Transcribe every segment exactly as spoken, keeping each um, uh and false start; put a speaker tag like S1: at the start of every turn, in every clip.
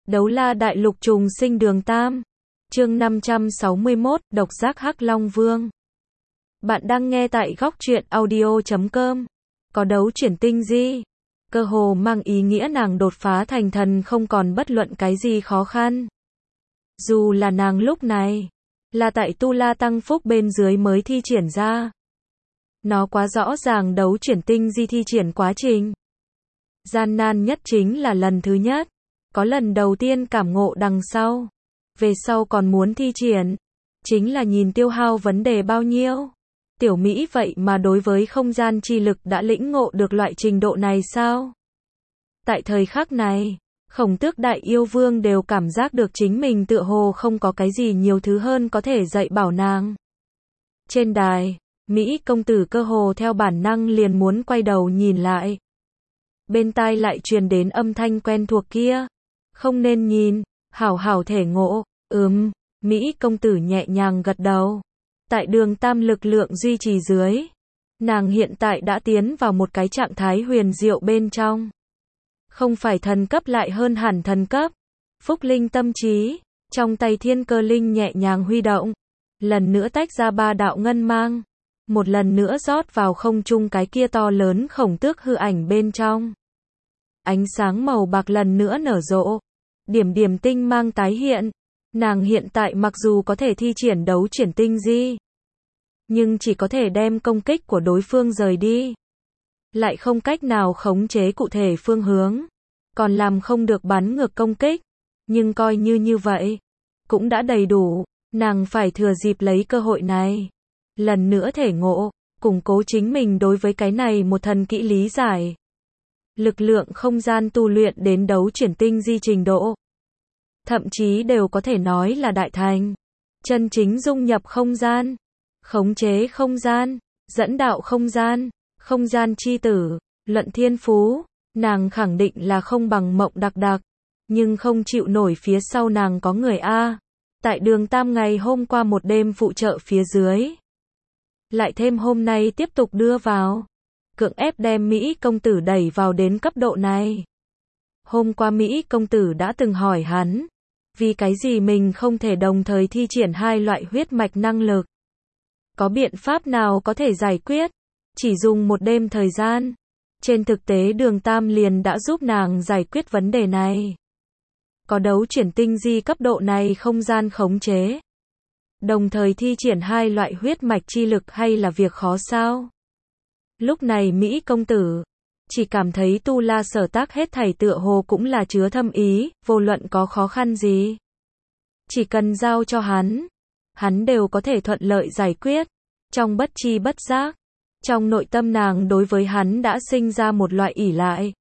S1: Đấu la đại lục trùng sinh đường Tam. Chương năm trăm sáu mươi mốt, độc giác Hắc Long Vương. Bạn đang nghe tại góc truyện audio chấm com. Có đấu chuyển tinh di. Cơ hồ mang ý nghĩa nàng đột phá thành thần không còn bất luận cái gì khó khăn. Dù là nàng lúc này, là tại Tu La Tăng Phúc bên dưới mới thi triển ra. Nó quá rõ ràng đấu chuyển tinh di thi triển quá trình. Gian nan nhất chính là lần thứ nhất. Có lần đầu tiên cảm ngộ đằng sau. Về sau còn muốn thi triển. Chính là nhìn tiêu hao vấn đề bao nhiêu. Tiểu Mỹ vậy mà đối với không gian chi lực đã lĩnh ngộ được loại trình độ này sao? Tại thời khắc này, Khổng Tước Đại Yêu Vương đều cảm giác được chính mình tựa hồ không có cái gì nhiều thứ hơn có thể dạy bảo nàng. Trên đài, Mỹ công tử cơ hồ theo bản năng liền muốn quay đầu nhìn lại. Bên tai lại truyền đến âm thanh quen thuộc kia. Không nên nhìn, hảo hảo thể ngộ. Ừm, Mỹ công tử nhẹ nhàng gật đầu. Tại đường Tam lực lượng duy trì dưới, nàng hiện tại đã tiến vào một cái trạng thái huyền diệu bên trong. Không phải thần cấp lại hơn hẳn thần cấp. Phúc linh tâm trí, trong tay thiên cơ linh nhẹ nhàng huy động. Lần nữa tách ra ba đạo ngân mang. Một lần nữa rót vào không trung cái kia to lớn khổng tước hư ảnh bên trong. Ánh sáng màu bạc lần nữa nở rộ. Điểm điểm tinh mang tái hiện. Nàng hiện tại mặc dù có thể thi triển đấu chuyển tinh di, nhưng chỉ có thể đem công kích của đối phương rời đi. Lại không cách nào khống chế cụ thể phương hướng. Còn làm không được bắn ngược công kích. Nhưng coi như như vậy, cũng đã đầy đủ. Nàng phải thừa dịp lấy cơ hội này. Lần nữa thể ngộ, củng cố chính mình đối với cái này một thần kỹ lý giải. Lực lượng không gian tu luyện đến đấu chuyển tinh di trình độ. Thậm chí đều có thể nói là đại thành. Chân chính dung nhập không gian. Khống chế không gian. Dẫn đạo không gian. Không gian chi tử. Luận thiên phú. Nàng khẳng định là không bằng Mộng Đặc Đặc. Nhưng không chịu nổi phía sau nàng có người A. Tại đường Tam ngày hôm qua một đêm phụ trợ phía dưới. Lại thêm hôm nay tiếp tục đưa vào. Cưỡng ép đem Mỹ công tử đẩy vào đến cấp độ này. Hôm qua Mỹ công tử đã từng hỏi hắn. Vì cái gì mình không thể đồng thời thi triển hai loại huyết mạch năng lực? Có biện pháp nào có thể giải quyết? Chỉ dùng một đêm thời gian. Trên thực tế đường Tam liền đã giúp nàng giải quyết vấn đề này. Có đấu chuyển tinh di cấp độ này không gian khống chế. Đồng thời thi triển hai loại huyết mạch chi lực hay là việc khó sao? Lúc này Mỹ công tử chỉ cảm thấy Tu La sở tác hết thảy tựa hồ cũng là chứa thâm ý, vô luận có khó khăn gì. Chỉ cần giao cho hắn, hắn đều có thể thuận lợi giải quyết. Trong bất chi bất giác, trong nội tâm nàng đối với hắn đã sinh ra một loại ỷ lại.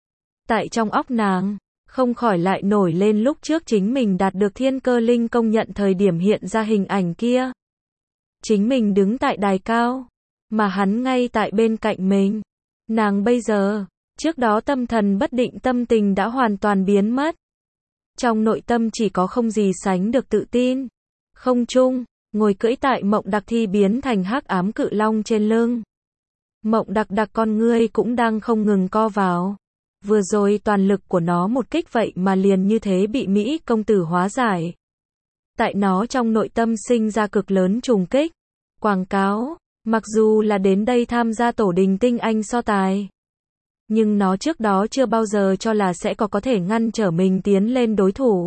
S1: Tại trong óc nàng, không khỏi lại nổi lên lúc trước chính mình đạt được thiên cơ linh công nhận thời điểm hiện ra hình ảnh kia. Chính mình đứng tại đài cao, mà hắn ngay tại bên cạnh mình. Nàng bây giờ, trước đó tâm thần bất định tâm tình đã hoàn toàn biến mất. Trong nội tâm chỉ có không gì sánh được tự tin. Không trung, ngồi cưỡi tại Mộng Đặc Thi biến thành hắc ám cự long trên lưng. Mộng Đặc Đặc con ngươi cũng đang không ngừng co vào. Vừa rồi toàn lực của nó một kích vậy mà liền như thế bị Mỹ công tử hóa giải. Tại nó trong nội tâm sinh ra cực lớn trùng kích. Quảng cáo. Mặc dù là đến đây tham gia tổ đình tinh anh so tài, nhưng nó trước đó chưa bao giờ cho là sẽ có có thể ngăn trở mình tiến lên đối thủ.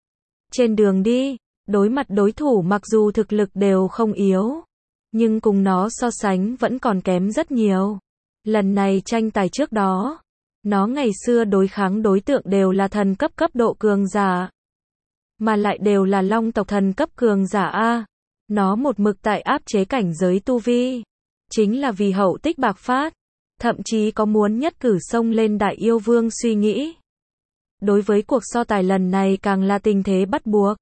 S1: Trên đường đi, đối mặt đối thủ mặc dù thực lực đều không yếu, nhưng cùng nó so sánh vẫn còn kém rất nhiều. Lần này tranh tài trước đó, nó ngày xưa đối kháng đối tượng đều là thần cấp cấp độ cường giả, mà lại đều là long tộc thần cấp cường giả A. Nó một mực tại áp chế cảnh giới tu vi. Chính là vì hậu tích bạc phát. Thậm chí có muốn nhất cử xông lên Đại Yêu Vương suy nghĩ. Đối với cuộc so tài lần này càng là tình thế bắt buộc.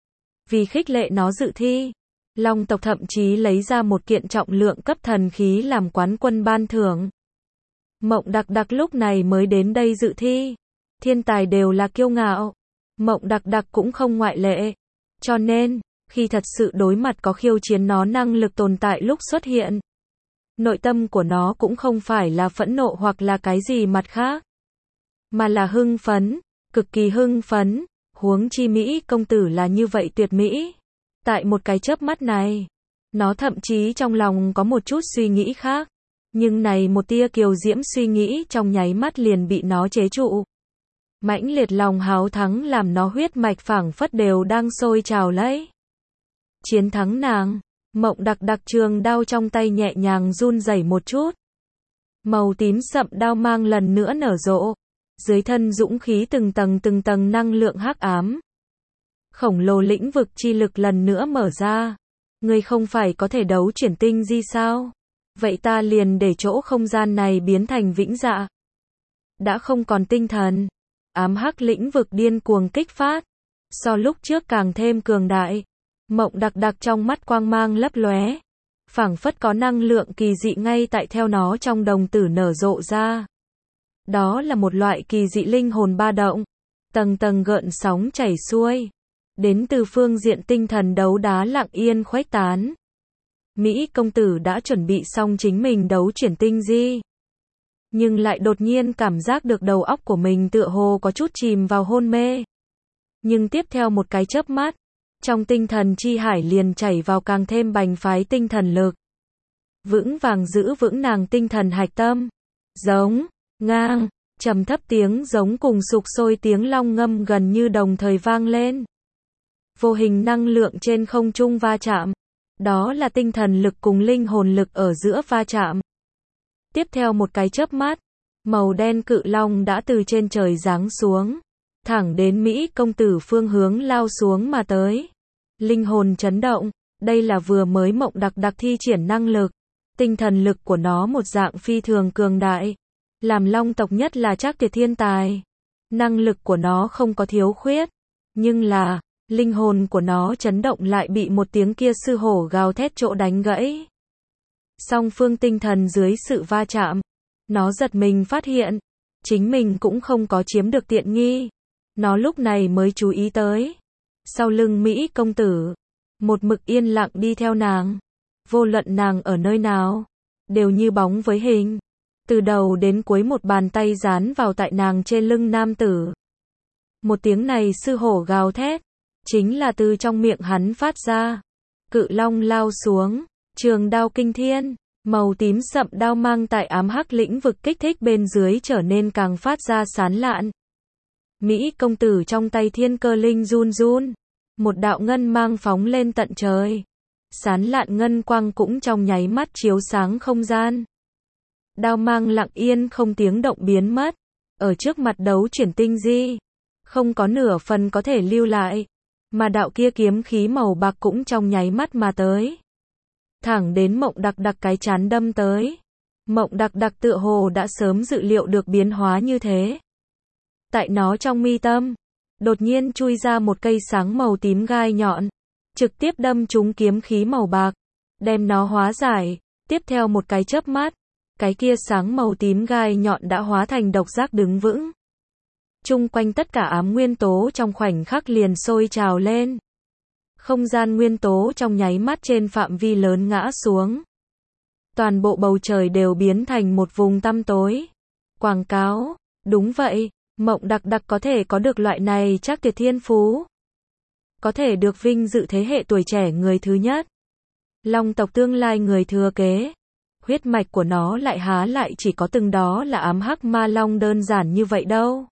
S1: Vì khích lệ nó dự thi, Long tộc thậm chí lấy ra một kiện trọng lượng cấp thần khí làm quán quân ban thưởng. Mộng Đặc Đặc lúc này mới đến đây dự thi. Thiên tài đều là kiêu ngạo. Mộng Đặc Đặc cũng không ngoại lệ. Cho nên, khi thật sự đối mặt có khiêu chiến nó năng lực tồn tại lúc xuất hiện, nội tâm của nó cũng không phải là phẫn nộ hoặc là cái gì mặt khác, mà là hưng phấn, cực kỳ hưng phấn, Huống chi Mỹ công tử là như vậy tuyệt mỹ. Tại một cái chớp mắt này, nó thậm chí trong lòng có một chút suy nghĩ khác. Nhưng này một tia kiều diễm suy nghĩ trong nháy mắt liền bị nó chế trụ. Mãnh liệt lòng háo thắng làm nó huyết mạch phảng phất đều đang sôi trào lấy. Chiến thắng nàng, Mộng Đặc Đặc trường đao trong tay nhẹ nhàng run rẩy một chút. Màu tím sậm đao mang lần nữa nở rộ. Dưới thân dũng khí từng tầng từng tầng năng lượng hắc ám. Khổng lồ lĩnh vực chi lực lần nữa mở ra. Ngươi không phải có thể đấu chuyển tinh di sao? Vậy ta liền để chỗ không gian này biến thành vĩnh dạ. Đã không còn tinh thần. Ám hắc lĩnh vực điên cuồng kích phát. So lúc trước càng thêm cường đại. Mộng Đặc Đặc trong mắt quang mang lấp lóe. Phảng phất có năng lượng kỳ dị ngay tại theo nó trong đồng tử nở rộ ra. Đó là một loại kỳ dị linh hồn ba động. Tầng tầng gợn sóng chảy xuôi. Đến từ phương diện tinh thần đấu đá lặng yên khuếch tán. Mỹ công tử đã chuẩn bị xong chính mình đấu chuyển tinh di. Nhưng lại đột nhiên cảm giác được đầu óc của mình tựa hồ có chút chìm vào hôn mê. Nhưng tiếp theo một cái chớp mắt, trong tinh thần chi hải liền chảy vào càng thêm bành phái tinh thần lực. Vững vàng giữ vững nàng tinh thần hạch tâm. Giống, ngang, trầm thấp tiếng giống cùng sục sôi tiếng long ngâm gần như đồng thời vang lên. Vô hình năng lượng trên không trung va chạm. Đó là tinh thần lực cùng linh hồn lực ở giữa va chạm. Tiếp theo một cái chớp mắt, màu đen cự long đã từ trên trời giáng xuống, thẳng đến Mỹ công tử phương hướng lao xuống mà tới. Linh hồn chấn động, đây là vừa mới Mộng Đặc Đặc thi triển năng lực. Tinh thần lực của nó một dạng phi thường cường đại. Làm long tộc nhất là Trác Tuyệt thiên tài. Năng lực của nó không có thiếu khuyết. Nhưng là, linh hồn của nó chấn động lại bị một tiếng kia sư hổ gào thét chỗ đánh gãy. Song phương tinh thần dưới sự va chạm, nó giật mình phát hiện, chính mình cũng không có chiếm được tiện nghi. Nó lúc này mới chú ý tới. Sau lưng Mỹ công tử, một mực yên lặng đi theo nàng. Vô luận nàng ở nơi nào, đều như bóng với hình. Từ đầu đến cuối một bàn tay dán vào tại nàng trên lưng nam tử. Một tiếng này sư hổ gào thét, chính là từ trong miệng hắn phát ra. Cự long lao xuống, trường đao kinh thiên, màu tím sậm đao mang tại ám hắc lĩnh vực kích thích bên dưới trở nên càng phát ra sán lạn. Mỹ công tử trong tay thiên cơ linh run run, một đạo ngân mang phóng lên tận trời. Sán lạn ngân quang cũng trong nháy mắt chiếu sáng không gian. Đao mang lặng yên không tiếng động biến mất. Ở trước mặt đấu chuyển tinh di, không có nửa phần có thể lưu lại. Mà đạo kia kiếm khí màu bạc cũng trong nháy mắt mà tới. Thẳng đến Mộng Đặc Đặc cái chán đâm tới. Mộng Đặc Đặc tựa hồ đã sớm dự liệu được biến hóa như thế. Tại nó trong mi tâm, đột nhiên chui ra một cây sáng màu tím gai nhọn, trực tiếp đâm trúng kiếm khí màu bạc, đem nó hóa giải. Tiếp theo một cái chớp mắt, cái kia sáng màu tím gai nhọn đã hóa thành độc giác đứng vững. Chung quanh tất cả ám nguyên tố trong khoảnh khắc liền sôi trào lên. Không gian nguyên tố trong nháy mắt trên phạm vi lớn ngã xuống. Toàn bộ bầu trời đều biến thành một vùng tăm tối. Quảng cáo, đúng vậy, Mộng Đặc Đặc có thể có được loại này Trác Tuyệt thiên phú. Có thể được vinh dự thế hệ tuổi trẻ người thứ nhất. Long tộc tương lai người thừa kế. Huyết mạch của nó lại há lại chỉ có từng đó là ám hắc ma long đơn giản như vậy đâu.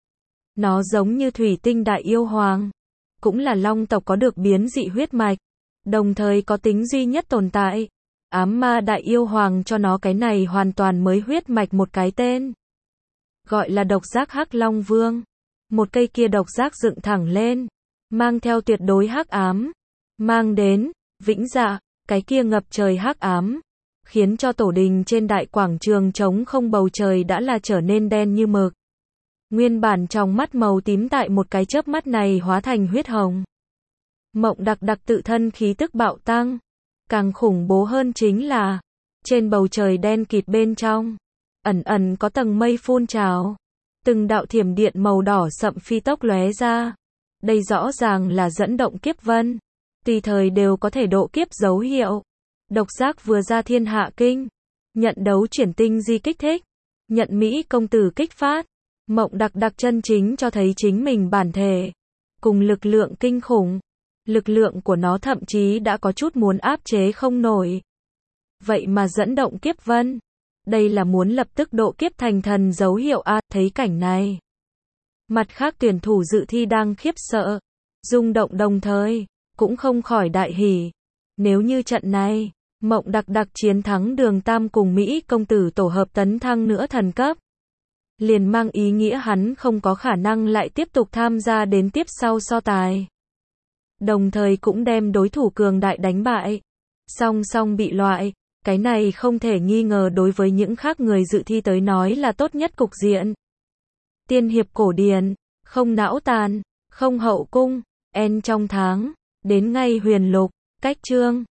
S1: Nó giống như thủy tinh đại yêu hoàng, cũng là long tộc có được biến dị huyết mạch, đồng thời có tính duy nhất tồn tại. Ám ma đại yêu hoàng cho nó cái này hoàn toàn mới huyết mạch một cái tên, gọi là độc giác hắc long vương. Một cây kia độc giác dựng thẳng lên, mang theo tuyệt đối hắc ám, mang đến vĩnh dạ, cái kia ngập trời hắc ám, khiến cho tổ đình trên đại quảng trường trống không bầu trời đã là trở nên đen như mực. Nguyên bản trong mắt màu tím tại một cái chớp mắt này hóa thành huyết hồng. Mộng Đặc Đặc tự thân khí tức bạo tăng. Càng khủng bố hơn chính là, trên bầu trời đen kịt bên trong, ẩn ẩn có tầng mây phun trào. Từng đạo thiểm điện màu đỏ sậm phi tốc lóe ra. Đây rõ ràng là dẫn động kiếp vân. Tùy thời đều có thể độ kiếp dấu hiệu. Độc giác vừa ra thiên hạ kinh. Nhận đấu chuyển tinh di kích thích. Nhận Mỹ công tử kích phát. Mộng Đặc Đặc chân chính cho thấy chính mình bản thể. cùng lực lượng kinh khủng. Lực lượng của nó thậm chí đã có chút muốn áp chế không nổi. Vậy mà dẫn động kiếp vân. Đây là muốn lập tức độ kiếp thành thần dấu hiệu a, thấy cảnh này. Mặt khác tuyển thủ dự thi đang khiếp sợ, rung động đồng thời, cũng không khỏi đại hỉ. Nếu như trận này, Mộng Đặc Đặc chiến thắng Đường Tam cùng Mỹ công tử tổ hợp tấn thăng nữa thần cấp, liền mang ý nghĩa hắn không có khả năng lại tiếp tục tham gia đến tiếp sau so tài. Đồng thời cũng đem đối thủ cường đại đánh bại. Song song bị loại, cái này không thể nghi ngờ đối với những khác người dự thi tới nói là tốt nhất cục diện. Tiên hiệp cổ điển, không não tàn, không hậu cung, en trong tháng, đến ngay huyền lục, cách chương.